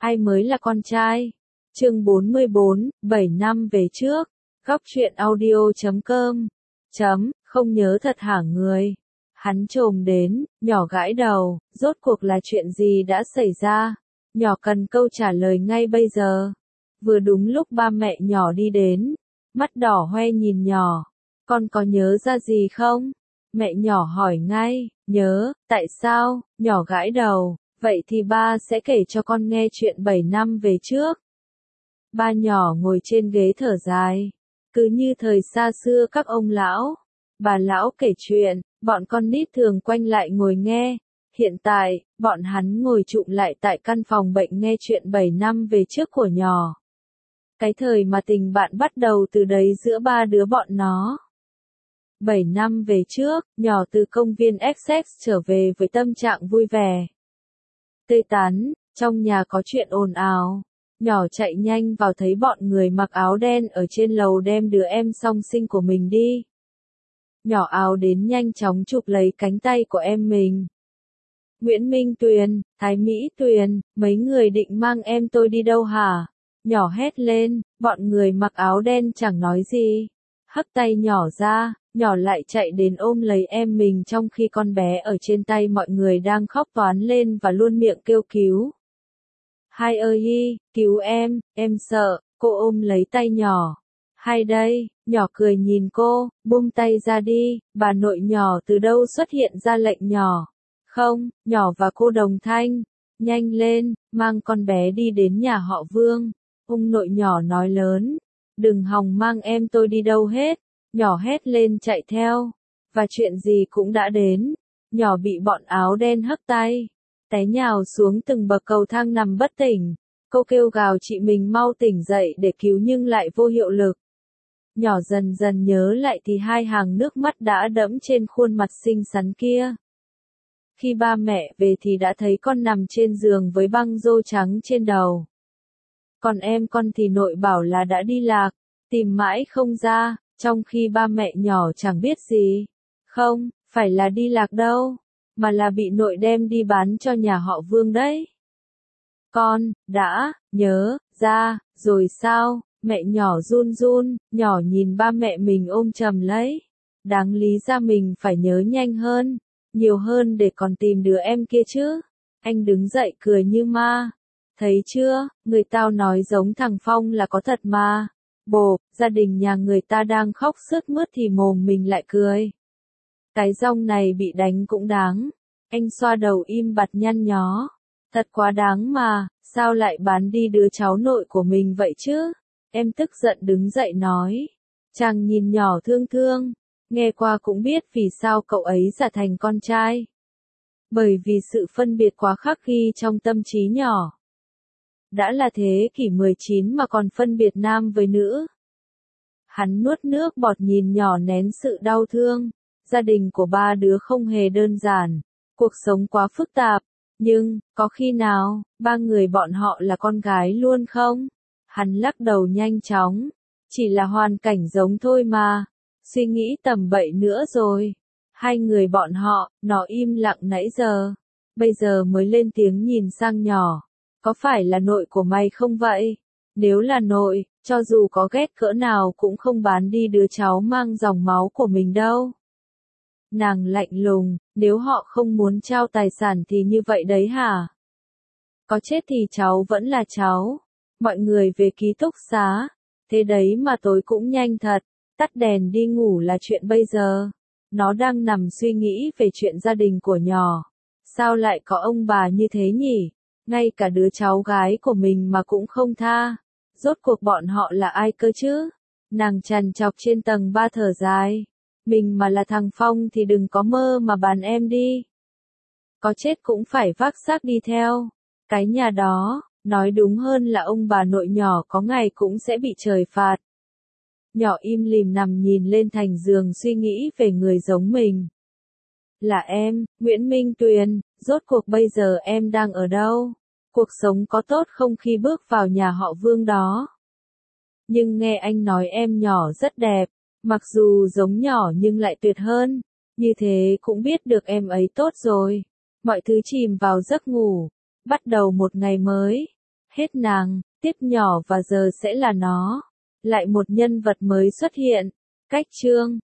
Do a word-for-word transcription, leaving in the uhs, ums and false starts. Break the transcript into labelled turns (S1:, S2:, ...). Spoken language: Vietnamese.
S1: Ai mới là con trai? Chương bốn mươi bốn, bảy năm về trước. Góc truyện audio chấm com. Chấm, không nhớ thật hả người? Hắn chồm đến, nhỏ gãi đầu, rốt cuộc là chuyện gì đã xảy ra? Nhỏ cần câu trả lời ngay bây giờ. Vừa đúng lúc ba mẹ nhỏ đi đến, mắt đỏ hoe nhìn nhỏ. Con có nhớ ra gì không? Mẹ nhỏ hỏi ngay, nhớ, tại sao? Nhỏ gãi đầu, vậy thì ba sẽ kể cho con nghe chuyện bảy năm về trước. Ba nhỏ ngồi trên ghế thở dài, cứ như thời xa xưa các ông lão, bà lão kể chuyện, bọn con nít thường quanh lại ngồi nghe. Hiện tại, bọn hắn ngồi chụm lại tại căn phòng bệnh nghe chuyện bảy năm về trước của nhỏ. Cái thời mà tình bạn bắt đầu từ đấy giữa ba đứa bọn nó. Bảy năm về trước, nhỏ từ công viên Essex trở về với tâm trạng vui vẻ. Tê tán, trong nhà có chuyện ồn ào. Nhỏ chạy nhanh vào thấy bọn người mặc áo đen ở trên lầu đem đứa em song sinh của mình đi. Nhỏ áo đến nhanh chóng chụp lấy cánh tay của em mình. Nguyễn Minh Tuyền, Thái Mỹ Tuyền, mấy người định mang em tôi đi đâu hả? Nhỏ hét lên, bọn người mặc áo đen chẳng nói gì. Hất tay nhỏ ra, nhỏ lại chạy đến ôm lấy em mình trong khi con bé ở trên tay mọi người đang khóc toán lên và luôn miệng kêu cứu. Hai ơi, cứu em, em sợ, cô ôm lấy tay nhỏ. Hai đây, nhỏ cười nhìn cô, buông tay ra đi, bà nội nhỏ từ đâu xuất hiện ra lệnh nhỏ. Không, nhỏ và cô đồng thanh, nhanh lên, mang con bé đi đến nhà họ Vương. Ông nội nhỏ nói lớn, đừng hòng mang em tôi đi đâu hết. Nhỏ hét lên chạy theo, và chuyện gì cũng đã đến. Nhỏ bị bọn áo đen hất tay, té nhào xuống từng bậc cầu thang nằm bất tỉnh. Cô kêu gào chị mình mau tỉnh dậy để cứu nhưng lại vô hiệu lực. Nhỏ dần dần nhớ lại thì hai hàng nước mắt đã đẫm trên khuôn mặt xinh xắn kia. Khi ba mẹ về thì đã thấy con nằm trên giường với băng rô trắng trên đầu. Còn em con thì nội bảo là đã đi lạc, tìm mãi không ra, trong khi ba mẹ nhỏ chẳng biết gì. Không, phải là đi lạc đâu, mà là bị nội đem đi bán cho nhà họ Vương đấy. Con, đã, nhớ, ra, rồi sao? Mẹ nhỏ run run, nhỏ nhìn ba mẹ mình ôm chầm lấy. Đáng lý ra mình phải nhớ nhanh hơn, nhiều hơn để còn tìm đứa em kia chứ. Anh đứng dậy cười như ma. Thấy chưa, người tao nói giống thằng Phong là có thật mà. Bồ, gia đình nhà người ta đang khóc sướt mướt thì mồm mình lại cười. Cái rong này bị đánh cũng đáng. Anh xoa đầu im bặt nhăn nhó. Thật quá đáng mà, sao lại bán đi đứa cháu nội của mình vậy chứ? Em tức giận đứng dậy nói. Chàng nhìn nhỏ thương thương. Nghe qua cũng biết vì sao cậu ấy giả thành con trai. Bởi vì sự phân biệt quá khắc ghi trong tâm trí nhỏ. Đã là thế kỷ mười chín mà còn phân biệt nam với nữ. Hắn nuốt nước bọt nhìn nhỏ nén sự đau thương. Gia đình của ba đứa không hề đơn giản. Cuộc sống quá phức tạp. Nhưng, có khi nào, ba người bọn họ là con gái luôn không? Hắn lắc đầu nhanh chóng. Chỉ là hoàn cảnh giống thôi mà. Suy nghĩ tầm bậy nữa rồi. Hai người bọn họ, nó im lặng nãy giờ. Bây giờ mới lên tiếng nhìn sang nhỏ. Có phải là nội của mày không vậy? Nếu là nội, cho dù có ghét cỡ nào cũng không bán đi đứa cháu mang dòng máu của mình đâu. Nàng lạnh lùng, nếu họ không muốn trao tài sản thì như vậy đấy hả? Có chết thì cháu vẫn là cháu. Mọi người về ký túc xá. Thế đấy mà tối cũng nhanh thật. Tắt đèn đi ngủ là chuyện bây giờ. Nó đang nằm suy nghĩ về chuyện gia đình của nhỏ. Sao lại có ông bà như thế nhỉ? Ngay cả đứa cháu gái của mình mà cũng không tha. Rốt cuộc bọn họ là ai cơ chứ? Nàng trằn trọc trên tầng ba thở dài. Mình mà là thằng Phong thì đừng có mơ mà bàn em đi. Có chết cũng phải vác xác đi theo. Cái nhà đó, nói đúng hơn là ông bà nội nhỏ có ngày cũng sẽ bị trời phạt. Nhỏ im lìm nằm nhìn lên thành giường suy nghĩ về người giống mình. Là em, Nguyễn Minh Tuyền, rốt cuộc bây giờ em đang ở đâu? Cuộc sống có tốt không khi bước vào nhà họ Vương đó? Nhưng nghe anh nói em nhỏ rất đẹp, mặc dù giống nhỏ nhưng lại tuyệt hơn. Như thế cũng biết được em ấy tốt rồi. Mọi thứ chìm vào giấc ngủ. Bắt đầu một ngày mới. Hết nàng, tiếp nhỏ và giờ sẽ là nó. Lại một nhân vật mới xuất hiện. Cách chương